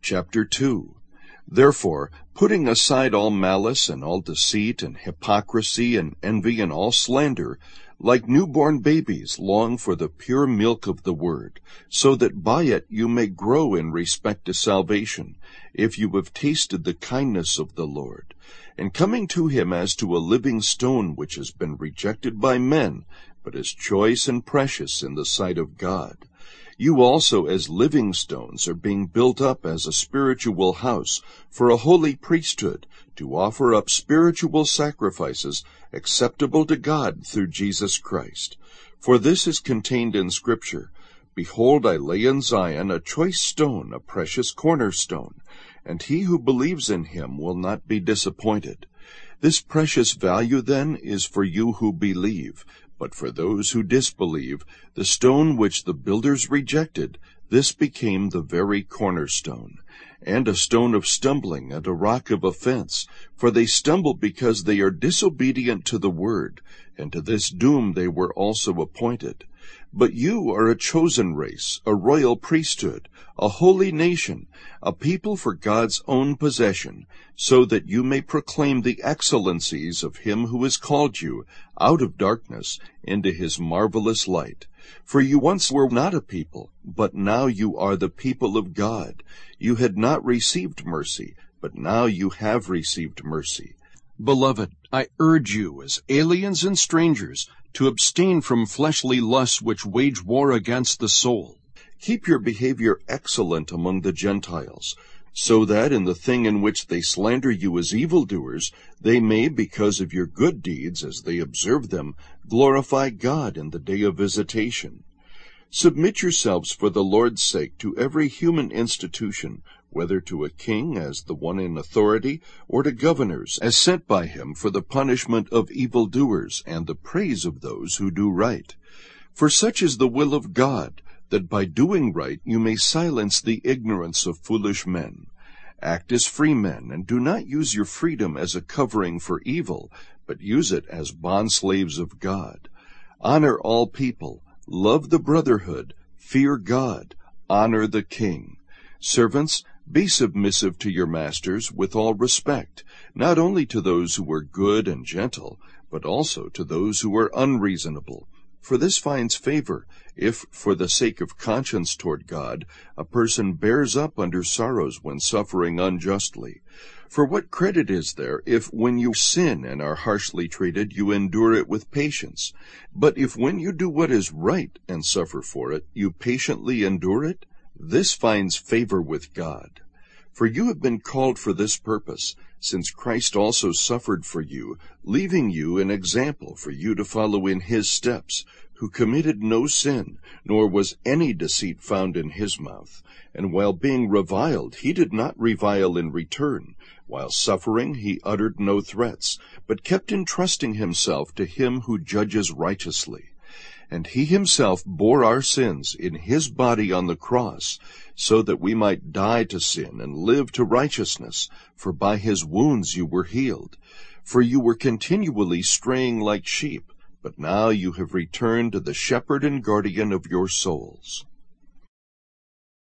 Chapter 2. Therefore, putting aside all malice and all deceit and hypocrisy and envy and all slander, like newborn babies long for the pure milk of the word, so that by it you may grow in respect to salvation, if you have tasted the kindness of the Lord, and coming to him as to a living stone which has been rejected by men, but is choice and precious in the sight of God. You also, as living stones, are being built up as a spiritual house for a holy priesthood, to offer up spiritual sacrifices acceptable to God through Jesus Christ. For this is contained in Scripture, Behold, I lay in Zion a choice stone, a precious cornerstone, and he who believes in him will not be disappointed. This precious value, then, is for you who believe. But for those who disbelieve, the stone which the builders rejected, this became the very cornerstone, and a stone of stumbling and a rock of offense. For they stumble because they are disobedient to the word, and to this doom they were also appointed. But you are a chosen race, a royal priesthood, a holy nation, a people for God's own possession, so that you may proclaim the excellencies of him who has called you out of darkness into his marvelous light. For you once were not a people, but now you are the people of God. You had not received mercy, but now you have received mercy. Beloved, I urge you, as aliens and strangers, to abstain from fleshly lusts which wage war against the soul. Keep your behavior excellent among the Gentiles, so that in the thing in which they slander you as evildoers, they may, because of your good deeds as they observe them, glorify God in the day of visitation. Submit yourselves for the Lord's sake to every human institution, whether to a king as the one in authority, or to governors as sent by him for the punishment of evildoers and the praise of those who do right. For such is the will of God, that by doing right you may silence the ignorance of foolish men. Act as free men, and do not use your freedom as a covering for evil, but use it as bondslaves of God. Honor all people, love the brotherhood, fear God, honor the king. Servants, be submissive to your masters with all respect, not only to those who are good and gentle, but also to those who are unreasonable. For this finds favor, if, for the sake of conscience toward God, a person bears up under sorrows when suffering unjustly. For what credit is there if, when you sin and are harshly treated, you endure it with patience? But if when you do what is right and suffer for it, you patiently endure it, this finds favor with God. For you have been called for this purpose, since Christ also suffered for you, leaving you an example for you to follow in his steps, who committed no sin, nor was any deceit found in his mouth. And while being reviled, he did not revile in return. While suffering, he uttered no threats, but kept entrusting himself to him who judges righteously. And he himself bore our sins in his body on the cross, so that we might die to sin and live to righteousness, for by his wounds you were healed. For you were continually straying like sheep, but now you have returned to the shepherd and guardian of your souls.